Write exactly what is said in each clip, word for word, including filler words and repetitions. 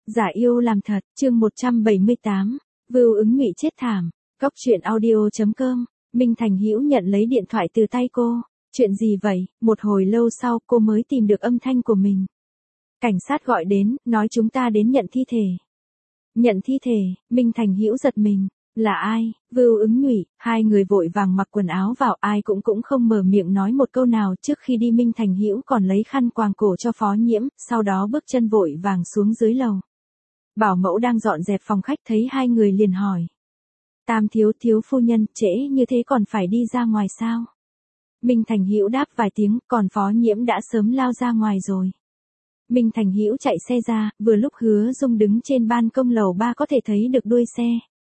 Giả yêu làm thật, chương một trăm bảy mươi tám, Vưu Ứng Nhụy chết thảm. Cóc truyện audio.com, Minh Thành Hữu nhận lấy điện thoại từ tay cô. Chuyện gì vậy? Một hồi lâu sau cô mới tìm được âm thanh của mình. Cảnh sát gọi đến, nói chúng ta đến nhận thi thể. Nhận thi thể, Minh Thành Hữu giật mình. Là ai? Vưu Ứng Nhụy. Hai người vội vàng mặc quần áo vào, ai cũng cũng không mở miệng nói một câu nào. Trước khi đi Minh Thành Hữu còn lấy khăn quàng cổ cho Phó Nhiễm, sau đó bước chân vội vàng xuống dưới lầu. Bảo mẫu đang dọn dẹp phòng khách thấy hai người liền hỏi. Tam thiếu thiếu phu nhân, trễ như thế còn phải đi ra ngoài sao? Minh Thành Hữu đáp vài tiếng, còn Phó Nhiễm đã sớm lao ra ngoài rồi. Minh Thành Hữu chạy xe ra, vừa lúc Hứa Dung đứng trên ban công lầu ba có thể thấy được đuôi xe.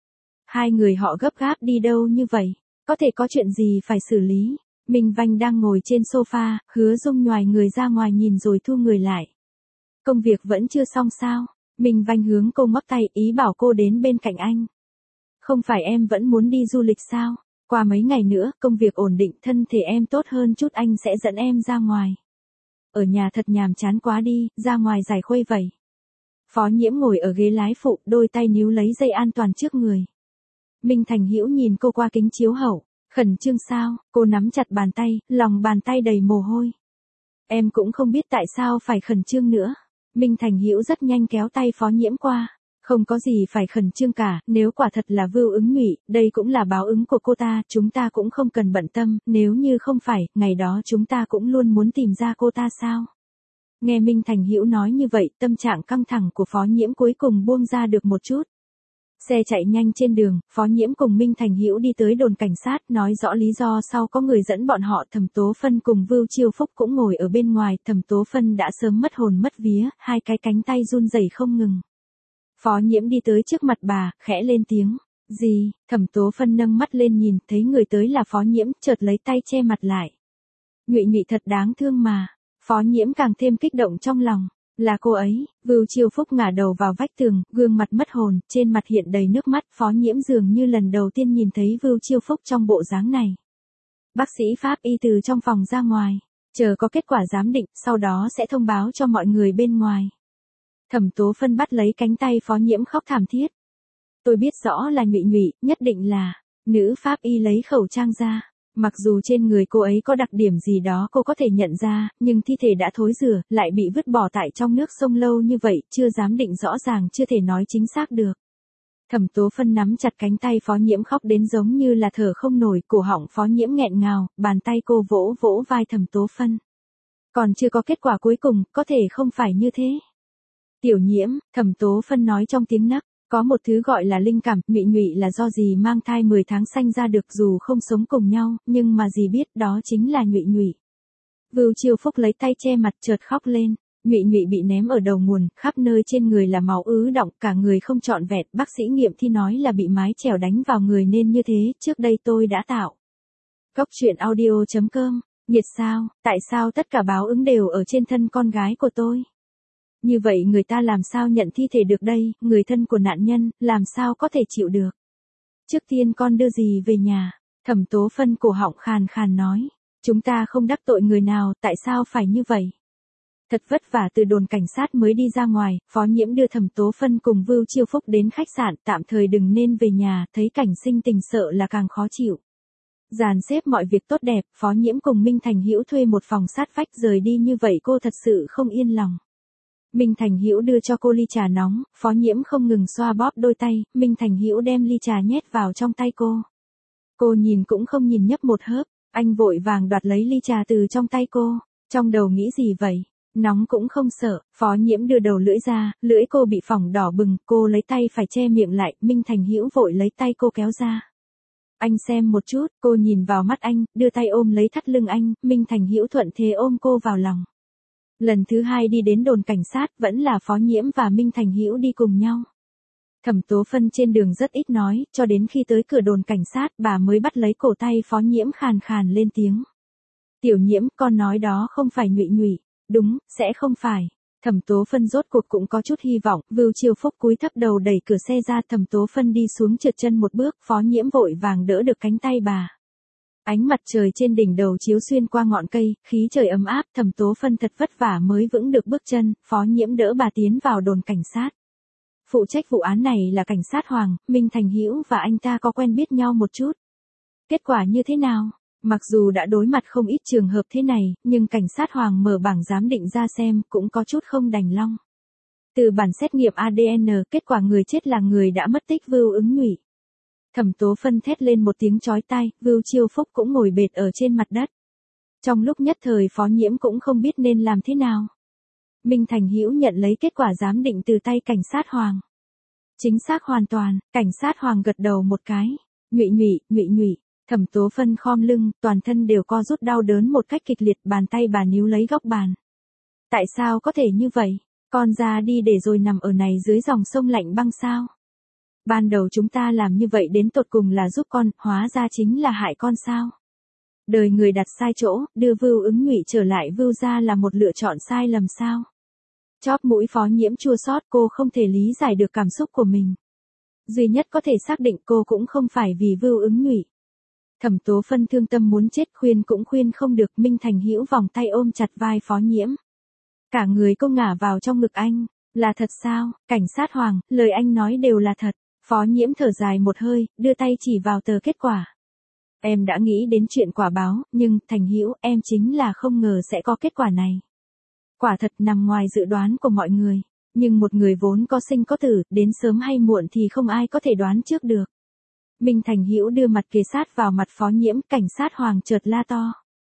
Hai người họ gấp gáp đi đâu như vậy? Có thể có chuyện gì phải xử lý? Minh Vanh đang ngồi trên sofa, Hứa Dung nhoài người ra ngoài nhìn rồi thu người lại. Công việc vẫn chưa xong sao? Minh Vanh hướng cô ngoắc tay, ý bảo cô đến bên cạnh anh. Không phải em vẫn muốn đi du lịch sao? Qua mấy ngày nữa, công việc ổn định, thân thể em tốt hơn chút anh sẽ dẫn em ra ngoài. Ở nhà thật nhàm chán quá đi, ra ngoài giải khuây vậy. Phó Nhiễm ngồi ở ghế lái phụ, đôi tay níu lấy dây an toàn trước người. Minh Thành Hữu nhìn cô qua kính chiếu hậu, khẩn trương sao? Cô nắm chặt bàn tay, lòng bàn tay đầy mồ hôi. Em cũng không biết tại sao phải khẩn trương nữa. Minh Thành Hữu rất nhanh kéo tay Phó Nhiễm qua. Không có gì phải khẩn trương cả, nếu quả thật là Vưu Ứng Nhụy, đây cũng là báo ứng của cô ta, chúng ta cũng không cần bận tâm, nếu như không phải, ngày đó chúng ta cũng luôn muốn tìm ra cô ta sao? Nghe Minh Thành Hữu nói như vậy, tâm trạng căng thẳng của Phó Nhiễm cuối cùng buông ra được một chút. Xe chạy nhanh trên đường, Phó Nhiễm cùng Minh Thành Hữu đi tới đồn cảnh sát, nói rõ lý do sau có người dẫn bọn họ. Thẩm Tố Phân cùng Vưu Chiêu Phúc cũng ngồi ở bên ngoài, Thẩm Tố Phân đã sớm mất hồn mất vía, hai cái cánh tay run rẩy không ngừng. Phó Nhiễm đi tới trước mặt bà, khẽ lên tiếng. Gì? Thẩm Tố Phân nâng mắt lên nhìn, thấy người tới là Phó Nhiễm, chợt lấy tay che mặt lại. Nhụy Nhụy thật đáng thương mà. Phó Nhiễm càng thêm kích động trong lòng. Là cô ấy. Vưu Chiêu Phúc ngả đầu vào vách tường, gương mặt mất hồn, trên mặt hiện đầy nước mắt. Phó Nhiễm dường như lần đầu tiên nhìn thấy Vưu Chiêu Phúc trong bộ dáng này. Bác sĩ pháp y từ trong phòng ra ngoài, chờ có kết quả giám định, sau đó sẽ thông báo cho mọi người bên ngoài. Thẩm Tố Phân bắt lấy cánh tay Phó Nhiễm khóc thảm thiết. Tôi biết rõ là Nhụy Nhụy, nhất định là. Nữ pháp y lấy khẩu trang ra. Mặc dù trên người cô ấy có đặc điểm gì đó cô có thể nhận ra, nhưng thi thể đã thối rữa, lại bị vứt bỏ tại trong nước sông lâu như vậy, chưa giám định rõ ràng, chưa thể nói chính xác được. Thẩm Tố Phân nắm chặt cánh tay Phó Nhiễm khóc đến giống như là thở không nổi, cổ họng Phó Nhiễm nghẹn ngào, bàn tay cô vỗ vỗ vai Thẩm Tố Phân. Còn chưa có kết quả cuối cùng, có thể không phải như thế. Tiểu Nhiễm, Thẩm Tố Phân nói trong tiếng nấc, có một thứ gọi là linh cảm, Nhụy Nhụy là do dì mang thai mười tháng sanh ra được dù không sống cùng nhau, nhưng mà dì biết đó chính là Nhụy Nhụy. Vưu Chiêu Phúc lấy tay che mặt chợt khóc lên, Nhụy Nhụy bị ném ở đầu nguồn, khắp nơi trên người là máu ứ đọng, cả người không trọn vẹn, bác sĩ nghiệm thi nói là bị mái chèo đánh vào người nên như thế, trước đây tôi đã tạo. Cóc truyện audio.com, nghiệt sao, tại sao tất cả báo ứng đều ở trên thân con gái của tôi? Như vậy người ta làm sao nhận thi thể được đây, người thân của nạn nhân, làm sao có thể chịu được. Trước tiên con đưa dì về nhà, Thẩm Tố Phân cổ họng khàn khàn nói. Chúng ta không đắc tội người nào, tại sao phải như vậy? Thật vất vả từ đồn cảnh sát mới đi ra ngoài, Phó Nhiễm đưa Thẩm Tố Phân cùng Vưu Chiêu Phúc đến khách sạn, tạm thời đừng nên về nhà, thấy cảnh sinh tình sợ là càng khó chịu. Dàn xếp mọi việc tốt đẹp, Phó Nhiễm cùng Minh Thành Hữu thuê một phòng sát vách rời đi như vậy cô thật sự không yên lòng. Minh Thành Hữu đưa cho cô ly trà nóng, Phó Nhiễm không ngừng xoa bóp đôi tay, Minh Thành Hữu đem ly trà nhét vào trong tay cô. Cô nhìn cũng không nhìn nhấp một hớp, anh vội vàng đoạt lấy ly trà từ trong tay cô, trong đầu nghĩ gì vậy, nóng cũng không sợ. Phó Nhiễm đưa đầu lưỡi ra, lưỡi cô bị phỏng đỏ bừng, cô lấy tay phải che miệng lại, Minh Thành Hữu vội lấy tay cô kéo ra. Anh xem một chút, cô nhìn vào mắt anh, đưa tay ôm lấy thắt lưng anh, Minh Thành Hữu thuận thế ôm cô vào lòng. Lần thứ hai đi đến đồn cảnh sát, vẫn là Phó Nhiễm và Minh Thành Hữu đi cùng nhau. Thẩm Tố Phân trên đường rất ít nói, cho đến khi tới cửa đồn cảnh sát, bà mới bắt lấy cổ tay Phó Nhiễm khàn khàn lên tiếng. Tiểu Nhiễm, con nói đó không phải Nhụy Nhụy. Đúng, sẽ không phải. Thẩm Tố Phân rốt cuộc cũng có chút hy vọng, Vưu Chiêu Phúc cúi thấp đầu đẩy cửa xe ra, Thẩm Tố Phân đi xuống trượt chân một bước, Phó Nhiễm vội vàng đỡ được cánh tay bà. Ánh mặt trời trên đỉnh đầu chiếu xuyên qua ngọn cây, khí trời ấm áp, Thẩm Tố Phân thật vất vả mới vững được bước chân, Phó Nhiễm đỡ bà tiến vào đồn cảnh sát. Phụ trách vụ án này là cảnh sát Hoàng, Minh Thành Hữu và anh ta có quen biết nhau một chút. Kết quả như thế nào? Mặc dù đã đối mặt không ít trường hợp thế này, nhưng cảnh sát Hoàng mở bảng giám định ra xem cũng có chút không đành lòng. Từ bản xét nghiệm a đê en, kết quả người chết là người đã mất tích Vưu Ứng Nhụy. Thẩm Tố Phân thét lên một tiếng chói tai, Vưu Chiêu Phúc cũng ngồi bệt ở trên mặt đất. Trong lúc nhất thời Phó Nhiễm cũng không biết nên làm thế nào. Minh Thành Hữu nhận lấy kết quả giám định từ tay cảnh sát Hoàng. Chính xác hoàn toàn, cảnh sát Hoàng gật đầu một cái. Nhụy nhụy, nhụy nhụy. Thẩm Tố Phân khom lưng, toàn thân đều co rút đau đớn một cách kịch liệt, bàn tay bà níu lấy góc bàn. Tại sao có thể như vậy? Con ra đi để rồi nằm ở này dưới dòng sông lạnh băng sao? Ban đầu chúng ta làm như vậy đến tột cùng là giúp con, hóa ra chính là hại con sao? Đời người đặt sai chỗ, đưa Vưu Ứng Nhụy trở lại Vưu gia là một lựa chọn sai lầm sao? Chóp mũi Phó Nhiễm chua xót, cô không thể lý giải được cảm xúc của mình. Duy nhất có thể xác định cô cũng không phải vì Vưu Ứng Nhụy. Thẩm Tố Phân thương tâm muốn chết, khuyên cũng khuyên không được. Minh Thành Hữu vòng tay ôm chặt vai Phó Nhiễm. Cả người cô ngả vào trong ngực anh. Là thật sao? Cảnh sát Hoàng, lời anh nói đều là thật. Phó Nhiễm thở dài một hơi, đưa tay chỉ vào tờ kết quả. Em đã nghĩ đến chuyện quả báo, nhưng, Thành Hữu, em chính là không ngờ sẽ có kết quả này. Quả thật nằm ngoài dự đoán của mọi người. Nhưng một người vốn có sinh có tử, đến sớm hay muộn thì không ai có thể đoán trước được. Minh Thành Hữu đưa mặt kề sát vào mặt Phó Nhiễm, cảnh sát Hoàng chợt la to.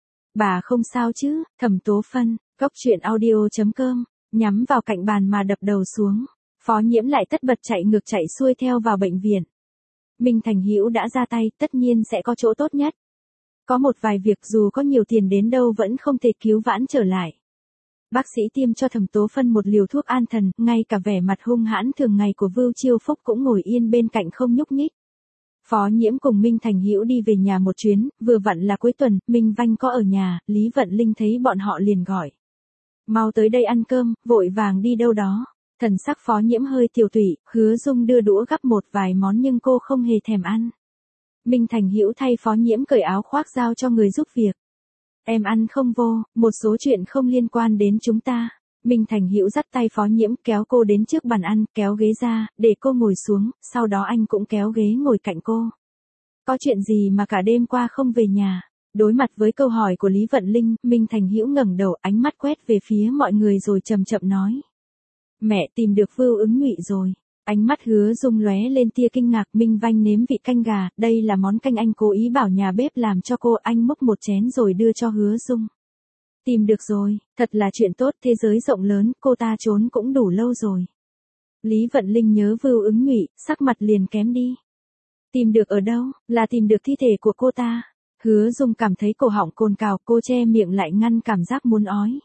Bà không sao chứ? Thẩm Tố Phân, cốc truyện audio chấm com, nhắm vào cạnh bàn mà đập đầu xuống. Phó Nhiễm lại tất bật chạy ngược chạy xuôi theo vào bệnh viện. Minh Thành Hữu đã ra tay, tất nhiên sẽ có chỗ tốt nhất. Có một vài việc dù có nhiều tiền đến đâu vẫn không thể cứu vãn trở lại. Bác sĩ tiêm cho Thẩm Tố Phân một liều thuốc an thần, ngay cả vẻ mặt hung hãn thường ngày của Vưu Chiêu Phúc cũng ngồi yên bên cạnh không nhúc nhích. Phó Nhiễm cùng Minh Thành Hữu đi về nhà một chuyến, vừa vặn là cuối tuần, Minh Vanh có ở nhà, Lý Vận Linh thấy bọn họ liền gọi. Mau tới đây ăn cơm, vội vàng đi đâu đó. Thần sắc Phó Nhiễm hơi tiều tụy, Hứa Dung đưa đũa gắp một vài món nhưng cô không hề thèm ăn. Minh Thành Hữu thay Phó Nhiễm cởi áo khoác giao cho người giúp việc. Em ăn không vô, một số chuyện không liên quan đến chúng ta. Minh Thành Hữu dắt tay Phó Nhiễm kéo cô đến trước bàn ăn, kéo ghế ra, để cô ngồi xuống, sau đó anh cũng kéo ghế ngồi cạnh cô. Có chuyện gì mà cả đêm qua không về nhà? Đối mặt với câu hỏi của Lý Vận Linh, Minh Thành Hữu ngẩng đầu, ánh mắt quét về phía mọi người rồi chậm chậm nói. Mẹ tìm được Vưu Ứng Nhụy rồi. Ánh mắt Hứa Dung lóe lên tia kinh ngạc. Minh Vanh nếm vị canh gà, đây là món canh anh cố ý bảo nhà bếp làm cho cô, anh múc một chén rồi đưa cho Hứa Dung. Tìm được rồi, thật là chuyện tốt, thế giới rộng lớn, cô ta trốn cũng đủ lâu rồi. Lý Vận Linh nhớ Vưu Ứng Nhụy, sắc mặt liền kém đi. Tìm được ở đâu? Là tìm được thi thể của cô ta. Hứa Dung cảm thấy cổ họng cồn cào, cô che miệng lại ngăn cảm giác muốn ói.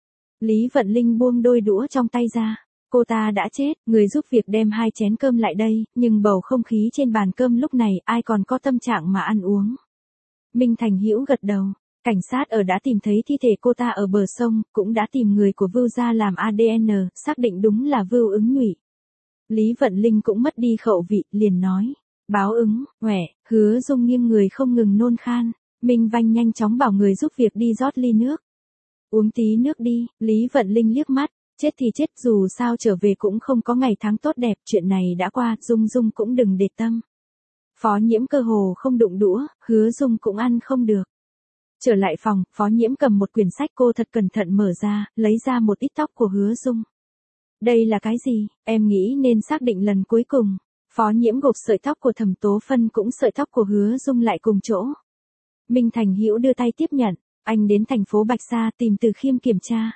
Lý Vận Linh buông đôi đũa trong tay ra. Cô ta đã chết, người giúp việc đem hai chén cơm lại đây, nhưng bầu không khí trên bàn cơm lúc này ai còn có tâm trạng mà ăn uống. Minh Thành Hữu gật đầu. Cảnh sát ở đã tìm thấy thi thể cô ta ở bờ sông, cũng đã tìm người của Vưu gia làm a đê en, xác định đúng là Vưu Ứng Nhụy. Lý Vận Linh cũng mất đi khẩu vị, liền nói. Báo ứng, ngoẻ, Hứa Dung nghiêng người không ngừng nôn khan. Minh Vanh nhanh chóng bảo người giúp việc đi rót ly nước. Uống tí nước đi, Lý Vận Linh liếc mắt. Chết thì chết, dù sao trở về cũng không có ngày tháng tốt đẹp, chuyện này đã qua, Dung Dung cũng đừng để tâm. Phó Nhiễm cơ hồ không đụng đũa, Hứa Dung cũng ăn không được. Trở lại phòng, Phó Nhiễm cầm một quyển sách, cô thật cẩn thận mở ra, lấy ra một ít tóc của Hứa Dung. Đây là cái gì? Em nghĩ nên xác định lần cuối cùng. Phó Nhiễm gộp sợi tóc của Thẩm Tố Phân cũng sợi tóc của Hứa Dung lại cùng chỗ. Minh Thành Hữu đưa tay tiếp nhận, anh đến thành phố Bạch Sa tìm Từ Khiêm kiểm tra.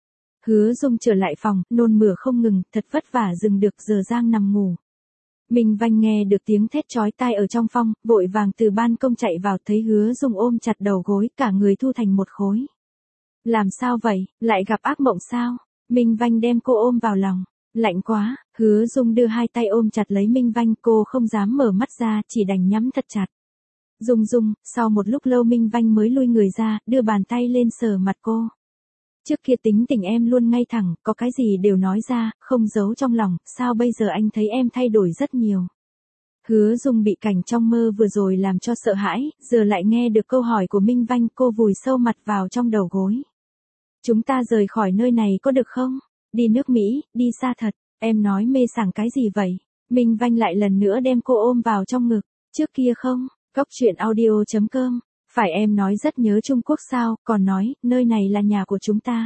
Hứa Dung trở lại phòng, nôn mửa không ngừng, thật vất vả dừng được, giờ Giang nằm ngủ. Minh Vanh nghe được tiếng thét chói tai ở trong phòng, vội vàng từ ban công chạy vào, thấy Hứa Dung ôm chặt đầu gối, cả người thu thành một khối. Làm sao vậy, lại gặp ác mộng sao? Minh Vanh đem cô ôm vào lòng. Lạnh quá, Hứa Dung đưa hai tay ôm chặt lấy Minh Vanh, cô không dám mở mắt ra, chỉ đành nhắm thật chặt. Dung Dung, sau một lúc lâu Minh Vanh mới lui người ra, đưa bàn tay lên sờ mặt cô. Trước kia tính tình em luôn ngay thẳng, có cái gì đều nói ra, không giấu trong lòng, sao bây giờ anh thấy em thay đổi rất nhiều. Hứa Dung bị cảnh trong mơ vừa rồi làm cho sợ hãi, giờ lại nghe được câu hỏi của Minh Vanh, cô vùi sâu mặt vào trong đầu gối. Chúng ta rời khỏi nơi này có được không? Đi nước Mỹ, đi xa thật, Em nói mê sảng cái gì vậy? Minh Vanh lại lần nữa đem cô ôm vào trong ngực. Trước kia không, Cốc truyện audio chấm com. Phải em nói rất nhớ Trung Quốc sao, còn nói, nơi này là nhà của chúng ta.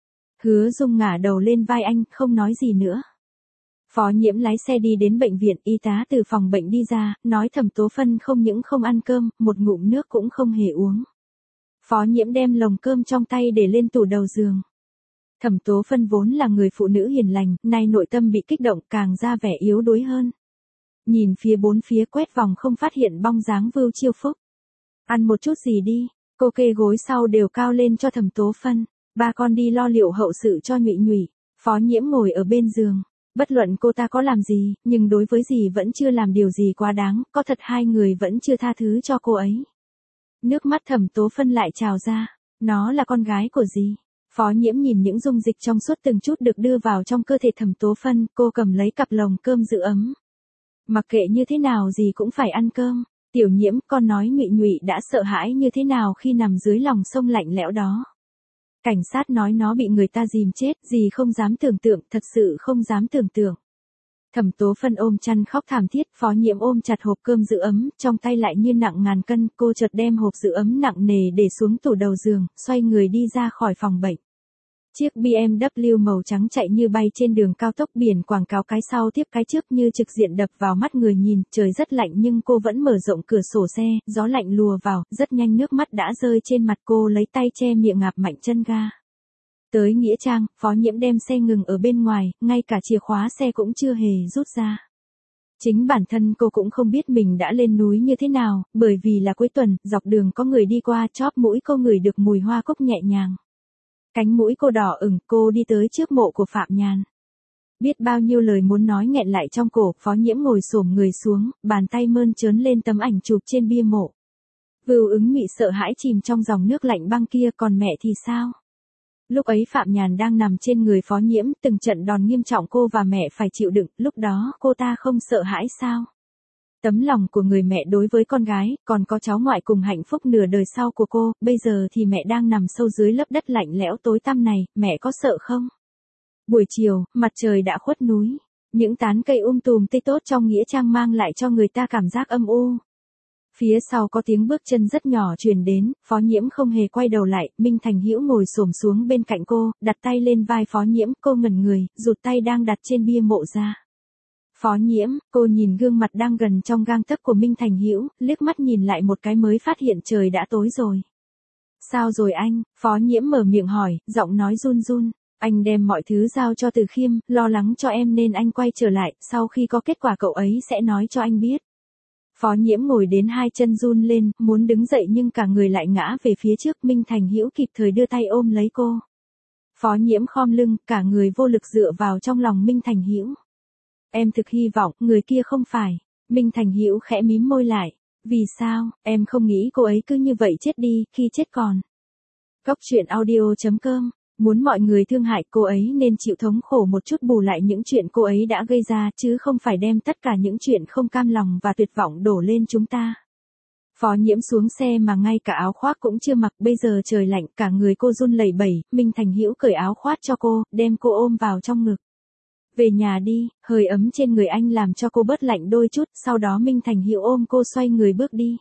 Hứa Dung ngả đầu lên vai anh, không nói gì nữa. Phó Nhiễm lái xe đi đến bệnh viện, y tá từ phòng bệnh đi ra, nói Thẩm Tố Phân không những không ăn cơm, một ngụm nước cũng không hề uống. Phó Nhiễm đem lồng cơm trong tay để lên tủ đầu giường. Thẩm Tố Phân vốn là người phụ nữ hiền lành, nay nội tâm bị kích động càng ra vẻ yếu đuối hơn. Nhìn phía bốn phía quét vòng không phát hiện bóng dáng Vưu Chiêu Phúc. Ăn một chút gì đi, cô kê gối sau đều cao lên cho Thẩm Tố Phân. Ba con đi lo liệu hậu sự cho Nhụy Nhụy. Phó Nhiễm ngồi ở bên giường. Bất luận cô ta có làm gì, nhưng đối với dì vẫn chưa làm điều gì quá đáng, có thật hai người vẫn chưa tha thứ cho cô ấy. Nước mắt Thẩm Tố Phân lại trào ra. Nó là con gái của dì. Phó Nhiễm nhìn những dung dịch trong suốt từng chút được đưa vào trong cơ thể Thẩm Tố Phân, cô cầm lấy cặp lồng cơm giữ ấm. Mặc kệ như thế nào dì cũng phải ăn cơm. Tiểu Nhiễm, con nói Nhụy Nhụy đã sợ hãi như thế nào khi nằm dưới lòng sông lạnh lẽo đó. Cảnh sát nói nó bị người ta dìm chết, dì không dám tưởng tượng, thật sự không dám tưởng tượng. Thẩm Tố Phân ôm chăn khóc thảm thiết, Phó Nhiễm ôm chặt hộp cơm giữ ấm, trong tay lại như nặng ngàn cân, cô chợt đem hộp giữ ấm nặng nề để xuống tủ đầu giường, xoay người đi ra khỏi phòng bệnh. Chiếc bê em vê màu trắng chạy như bay trên đường cao tốc, biển quảng cáo cái sau tiếp cái trước như trực diện đập vào mắt người nhìn, trời rất lạnh nhưng cô vẫn mở rộng cửa sổ xe, gió lạnh lùa vào, rất nhanh nước mắt đã rơi trên mặt cô, lấy tay che miệng ngạp mạnh chân ga. Tới Nghĩa Trang, Phó Nhiễm đem xe ngừng ở bên ngoài, ngay cả chìa khóa xe cũng chưa hề rút ra. Chính bản thân cô cũng không biết mình đã lên núi như thế nào, bởi vì là cuối tuần, dọc đường có người đi qua, chóp mũi cô ngửi được mùi hoa cúc nhẹ nhàng. Cánh mũi cô đỏ ửng, cô đi tới trước mộ của Phạm Nhàn. Biết bao nhiêu lời muốn nói nghẹn lại trong cổ, Phó Nhiễm ngồi xổm người xuống, bàn tay mơn trớn lên tấm ảnh chụp trên bia mộ. Vưu Ứng Mị sợ hãi chìm trong dòng nước lạnh băng kia, còn mẹ thì sao? Lúc ấy Phạm Nhàn đang nằm trên người Phó Nhiễm, từng trận đòn nghiêm trọng cô và mẹ phải chịu đựng, lúc đó cô ta không sợ hãi sao? Tấm lòng của người mẹ đối với con gái, còn có cháu ngoại cùng hạnh phúc nửa đời sau của cô, bây giờ thì mẹ đang nằm sâu dưới lớp đất lạnh lẽo tối tăm này, mẹ có sợ không? Buổi chiều, mặt trời đã khuất núi, những tán cây um tùm tươi tốt trong Nghĩa Trang mang lại cho người ta cảm giác âm u. Phía sau có tiếng bước chân rất nhỏ truyền đến, Phó Nhiễm không hề quay đầu lại, Minh Thành Hữu ngồi xổm xuống bên cạnh cô, đặt tay lên vai Phó Nhiễm, cô ngẩn người, rụt tay đang đặt trên bia mộ ra. Phó Nhiễm, cô nhìn gương mặt đang gần trong gang tấc của Minh Thành Hữu, liếc mắt nhìn lại một cái mới phát hiện trời đã tối rồi. Sao rồi anh? Phó Nhiễm mở miệng hỏi, giọng nói run run. Anh đem mọi thứ giao cho Từ Khiêm, lo lắng cho em nên anh quay trở lại, sau khi có kết quả cậu ấy sẽ nói cho anh biết. Phó Nhiễm ngồi đến hai chân run lên, muốn đứng dậy nhưng cả người lại ngã về phía trước, Minh Thành Hữu kịp thời đưa tay ôm lấy cô. Phó Nhiễm khom lưng, cả người vô lực dựa vào trong lòng Minh Thành Hữu. Em thực hy vọng, người kia không phải. Minh Thành Hữu khẽ mím môi lại. Vì sao, em không nghĩ cô ấy cứ như vậy chết đi, khi chết còn. Cốc truyện audio chấm com. Muốn mọi người thương hại cô ấy nên chịu thống khổ một chút bù lại những chuyện cô ấy đã gây ra, chứ không phải đem tất cả những chuyện không cam lòng và tuyệt vọng đổ lên chúng ta. Phó Nhiễm xuống xe mà ngay cả áo khoác cũng chưa mặc, bây giờ trời lạnh, cả người cô run lẩy bẩy, Minh Thành Hữu cởi áo khoác cho cô, đem cô ôm vào trong ngực. Về nhà đi, hơi ấm trên người anh làm cho cô bớt lạnh đôi chút, sau đó Minh Thành Hữu ôm cô xoay người bước đi.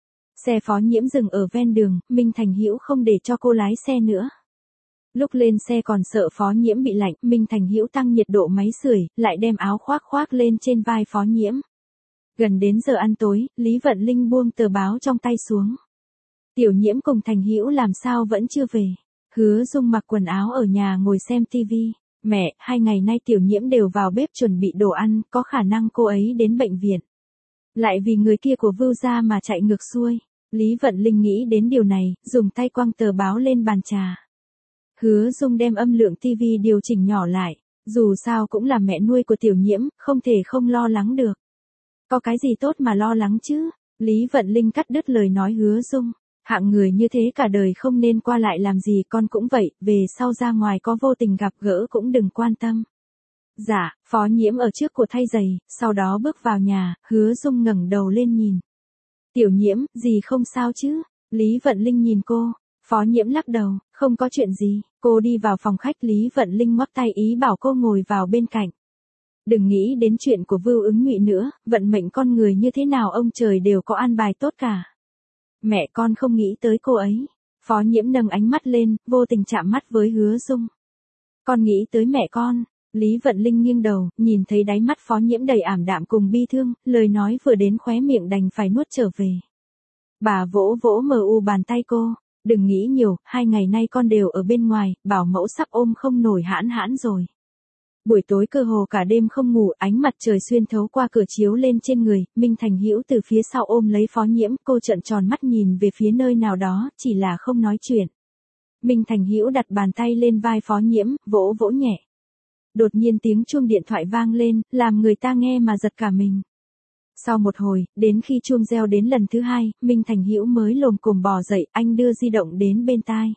Xe Phó Nhiễm dừng ở ven đường, Minh Thành Hữu không để cho cô lái xe nữa. Lúc lên xe còn sợ Phó Nhiễm bị lạnh, Minh Thành Hữu tăng nhiệt độ máy sưởi, lại đem áo khoác khoác lên trên vai Phó Nhiễm. Gần đến giờ ăn tối, Lý Vận Linh buông tờ báo trong tay xuống. Tiểu Nhiễm cùng Thành Hữu làm sao vẫn chưa về. Hứa Dung mặc quần áo ở nhà ngồi xem tivi. Mẹ, hai ngày nay Tiểu Nhiễm đều vào bếp chuẩn bị đồ ăn, có khả năng cô ấy đến bệnh viện. Lại vì người kia của Vưu gia mà chạy ngược xuôi. Lý Vận Linh nghĩ đến điều này, dùng tay quăng tờ báo lên bàn trà. Hứa Dung đem âm lượng tivi điều chỉnh nhỏ lại, dù sao cũng là mẹ nuôi của Tiểu Nhiễm, không thể không lo lắng được. Có cái gì tốt mà lo lắng chứ? Lý Vận Linh cắt đứt lời nói Hứa Dung. Hạng người như thế cả đời không nên qua lại làm gì, con cũng vậy, về sau ra ngoài có vô tình gặp gỡ cũng đừng quan tâm. Dạ, Phó Nhiễm ở trước của thay giày, sau đó bước vào nhà, Hứa Dung ngẩng đầu lên nhìn. Tiểu Nhiễm, gì không sao chứ? Lý Vận Linh nhìn cô. Phó Nhiễm lắc đầu, không có chuyện gì. Cô đi vào phòng khách, Lý Vận Linh ngoắc tay ý bảo cô ngồi vào bên cạnh. Đừng nghĩ đến chuyện của Vưu Ứng Nhụy nữa, vận mệnh con người như thế nào ông trời đều có an bài tốt cả. Mẹ con không nghĩ tới cô ấy. Phó Nhiễm nâng ánh mắt lên, vô tình chạm mắt với Hứa Dung. Con nghĩ tới mẹ con. Lý Vận Linh nghiêng đầu, nhìn thấy đáy mắt Phó Nhiễm đầy ảm đạm cùng bi thương, lời nói vừa đến khóe miệng đành phải nuốt trở về. Bà vỗ vỗ mờ u bàn tay cô, đừng nghĩ nhiều, hai ngày nay con đều ở bên ngoài, bảo mẫu sắp ôm không nổi hãn hãn rồi. Buổi tối cơ hồ cả đêm không ngủ, ánh mặt trời xuyên thấu qua cửa chiếu lên trên người, Minh Thành Hữu từ phía sau ôm lấy Phó Nhiễm, cô trợn tròn mắt nhìn về phía nơi nào đó, chỉ là không nói chuyện. Minh Thành Hữu đặt bàn tay lên vai Phó Nhiễm, vỗ vỗ nhẹ. Đột nhiên tiếng chuông điện thoại vang lên, làm người ta nghe mà giật cả mình. Sau một hồi, đến khi chuông reo đến lần thứ hai, Minh Thành Hữu mới lồm cồm bò dậy, anh đưa di động đến bên tai.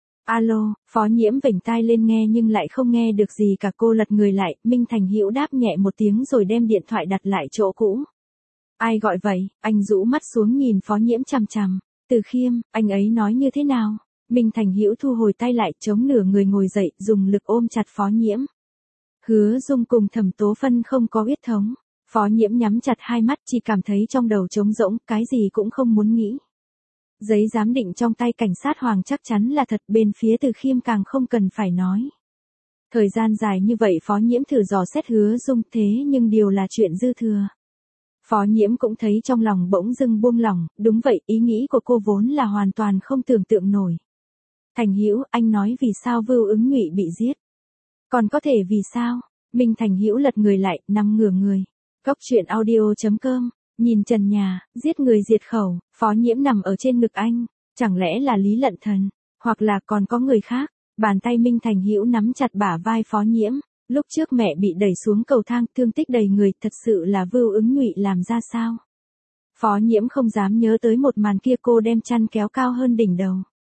Alo, Phó Nhiễm vểnh tai lên nghe nhưng lại không nghe được gì cả, cô lật người lại, Minh Thành Hữu đáp nhẹ một tiếng rồi đem điện thoại đặt lại chỗ cũ. Ai gọi vậy? Anh rũ mắt xuống nhìn Phó Nhiễm chằm chằm. Từ Khiêm, anh ấy nói như thế nào? Minh Thành Hữu thu hồi tay lại, chống nửa người ngồi dậy, dùng lực ôm chặt Phó Nhiễm. Hứa Dung cùng Thẩm Tố Phân không có huyết thống. Phó Nhiễm nhắm chặt hai mắt, chỉ cảm thấy trong đầu trống rỗng, cái gì cũng không muốn nghĩ. Giấy giám định trong tay cảnh sát Hoàng chắc chắn là thật, bên phía Từ Khiêm càng không cần phải nói. Thời gian dài như vậy Phó Nhiễm thử dò xét Hứa Dung, thế nhưng điều là chuyện dư thừa. Phó Nhiễm cũng thấy trong lòng bỗng dưng buông lỏng, đúng vậy, ý nghĩ của cô vốn là hoàn toàn không tưởng tượng nổi. Thành Hữu, anh nói vì sao Vưu Ứng Nhụy bị giết? Còn có thể vì sao? Minh Thành Hữu lật người lại, nằm ngửa người. Cóc truyện audio chấm com, nhìn trần nhà, giết người diệt khẩu, Phó Nhiễm nằm ở trên ngực anh, chẳng lẽ là Lý Lận Thần, hoặc là còn có người khác? Bàn tay Minh Thành Hữu nắm chặt bả vai Phó Nhiễm, lúc trước mẹ bị đẩy xuống cầu thang, thương tích đầy người, thật sự là Vưu Ứng Nhụy làm ra sao? Phó Nhiễm không dám nhớ tới một màn kia, cô đem chăn kéo cao hơn đỉnh đầu.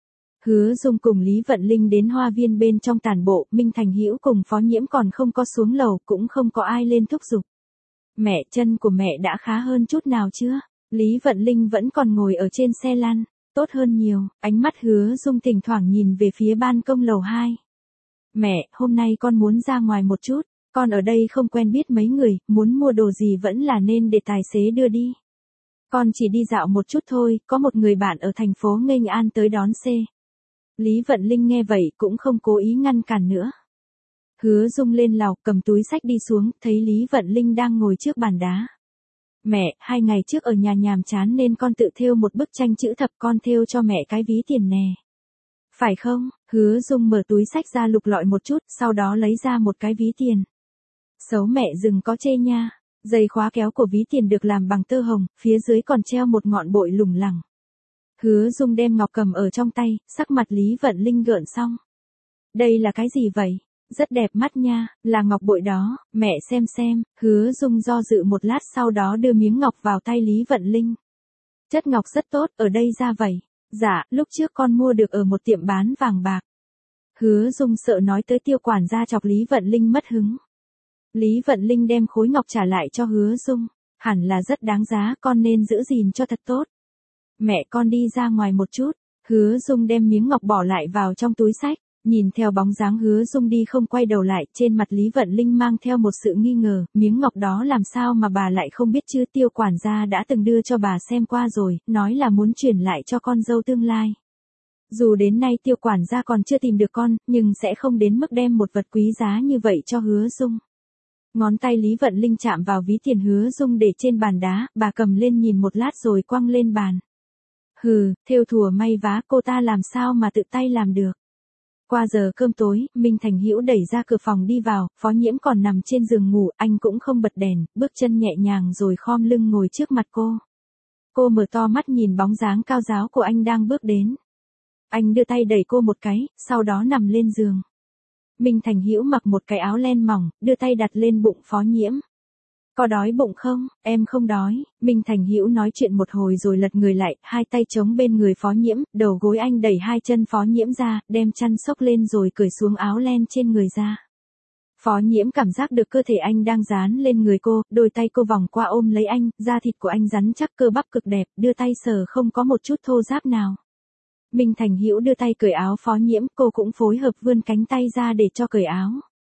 Hứa Dung cùng Lý Vận Linh đến hoa viên bên trong tản bộ, Minh Thành Hữu cùng Phó Nhiễm còn không có xuống lầu, cũng không có ai lên thúc giục. Mẹ, chân của mẹ đã khá hơn chút nào chưa? Lý Vận Linh vẫn còn ngồi ở trên xe lăn, tốt hơn nhiều, ánh mắt Hứa Dung thỉnh thoảng nhìn về phía ban công lầu hai. Mẹ, hôm nay con muốn ra ngoài một chút, con ở đây không quen biết mấy người, muốn mua đồ gì vẫn là nên để tài xế đưa đi. Con chỉ đi dạo một chút thôi, có một người bạn ở thành phố nghênh an tới đón xe. Lý Vận Linh nghe vậy cũng không cố ý ngăn cản nữa. Hứa Dung lên lầu, cầm túi xách đi xuống, thấy Lý Vận Linh đang ngồi trước bàn đá. Mẹ, hai ngày trước ở nhà nhàm chán nên con tự thêu một bức tranh chữ thập, con thêu cho mẹ cái ví tiền nè. Phải không? Hứa Dung mở túi xách ra lục lọi một chút, sau đó lấy ra một cái ví tiền. Xấu mẹ đừng có chê nha. Dây khóa kéo của ví tiền được làm bằng tơ hồng, phía dưới còn treo một ngọn bội lủng lẳng. Hứa Dung đem ngọc cầm ở trong tay, sắc mặt Lý Vận Linh gợn xong. Đây là cái gì vậy? Rất đẹp mắt nha, là ngọc bội đó, mẹ xem xem. Hứa Dung do dự một lát, sau đó đưa miếng ngọc vào tay Lý Vận Linh. Chất ngọc rất tốt, ở đây ra vậy. Dạ, lúc trước con mua được ở một tiệm bán vàng bạc. Hứa Dung sợ nói tới Tiêu quản gia chọc Lý Vận Linh mất hứng. Lý Vận Linh đem khối ngọc trả lại cho Hứa Dung. Hẳn là rất đáng giá, con nên giữ gìn cho thật tốt. Mẹ, con đi ra ngoài một chút. Hứa Dung đem miếng ngọc bỏ lại vào trong túi xách. Nhìn theo bóng dáng Hứa Dung đi không quay đầu lại, trên mặt Lý Vận Linh mang theo một sự nghi ngờ, miếng ngọc đó làm sao mà bà lại không biết chứ? Tiêu quản gia đã từng đưa cho bà xem qua rồi, nói là muốn chuyển lại cho con dâu tương lai. Dù đến nay Tiêu quản gia còn chưa tìm được con, nhưng sẽ không đến mức đem một vật quý giá như vậy cho Hứa Dung. Ngón tay Lý Vận Linh chạm vào ví tiền Hứa Dung để trên bàn đá, bà cầm lên nhìn một lát rồi quăng lên bàn. Hừ, thêu thùa may vá, cô ta làm sao mà tự tay làm được. Qua giờ cơm tối, Minh Thành Hữu đẩy ra cửa phòng đi vào, Phó Nhiễm còn nằm trên giường ngủ, anh cũng không bật đèn, bước chân nhẹ nhàng rồi khom lưng ngồi trước mặt cô. Cô mở to mắt nhìn bóng dáng cao ráo của anh đang bước đến. Anh đưa tay đẩy cô một cái, sau đó nằm lên giường. Minh Thành Hữu mặc một cái áo len mỏng, đưa tay đặt lên bụng Phó Nhiễm. Có đói bụng không? Em không đói. Minh Thành Hữu nói chuyện một hồi rồi lật người lại, hai tay chống bên người Phó Nhiễm, đầu gối anh đẩy hai chân Phó Nhiễm ra, đem chăn xốc lên rồi cởi xuống áo len trên người ra. Phó Nhiễm cảm giác được cơ thể anh đang dán lên người cô, đôi tay cô vòng qua ôm lấy anh, da thịt của anh rắn chắc, cơ bắp cực đẹp, đưa tay sờ không có một chút thô ráp nào. Minh Thành Hữu đưa tay cởi áo Phó Nhiễm, cô cũng phối hợp vươn cánh tay ra để cho cởi áo.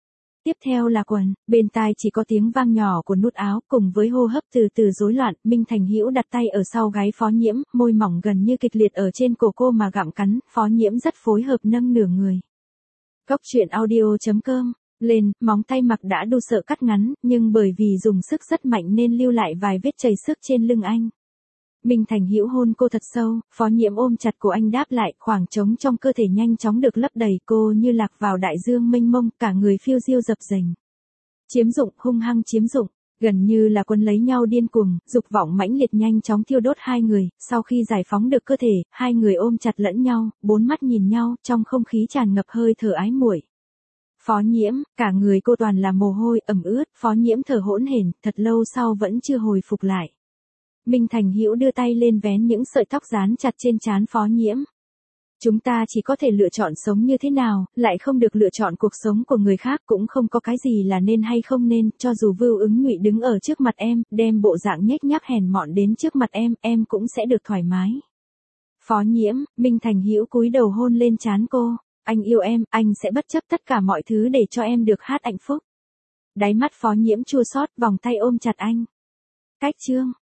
Tiếp theo là quần, bên tai chỉ có tiếng vang nhỏ của nút áo cùng với hô hấp từ từ rối loạn, Minh Thành Hữu đặt tay ở sau gáy Phó Nhiễm, môi mỏng gần như kịch liệt ở trên cổ cô mà gặm cắn, Phó Nhiễm rất phối hợp nâng nửa người. Cốc truyện audio.com, lên, móng tay mặc đã đu sợ cắt ngắn, nhưng bởi vì dùng sức rất mạnh nên lưu lại vài vết chảy xước trên lưng anh. Minh Thành Hữu hôn cô thật sâu, Phó Nhiễm ôm chặt cổ anh đáp lại, khoảng trống trong cơ thể nhanh chóng được lấp đầy, cô như lạc vào đại dương mênh mông, cả người phiêu diêu dập dềnh. Chiếm dụng, hung hăng chiếm dụng, gần như là quân lấy nhau điên cuồng, dục vọng mãnh liệt nhanh chóng thiêu đốt hai người, sau khi giải phóng được cơ thể, hai người ôm chặt lẫn nhau, bốn mắt nhìn nhau, trong không khí tràn ngập hơi thở ái muội. Phó Nhiễm, cả người cô toàn là mồ hôi, ẩm ướt, Phó Nhiễm thở hỗn hển, thật lâu sau vẫn chưa hồi phục lại. Minh Thành Hữu đưa tay lên vén những sợi tóc dán chặt trên trán Phó Nhiễm. Chúng ta chỉ có thể lựa chọn sống như thế nào, lại không được lựa chọn cuộc sống của người khác, cũng không có cái gì là nên hay không nên, cho dù Vưu Ứng Nhụy đứng ở trước mặt em, đem bộ dạng nhếch nhác hèn mọn đến trước mặt em, em cũng sẽ được thoải mái. Phó Nhiễm, Minh Thành Hữu cúi đầu hôn lên trán cô, anh yêu em, anh sẽ bất chấp tất cả mọi thứ để cho em được hát hạnh phúc. Đáy mắt Phó Nhiễm chua xót, vòng tay ôm chặt anh. Cách chương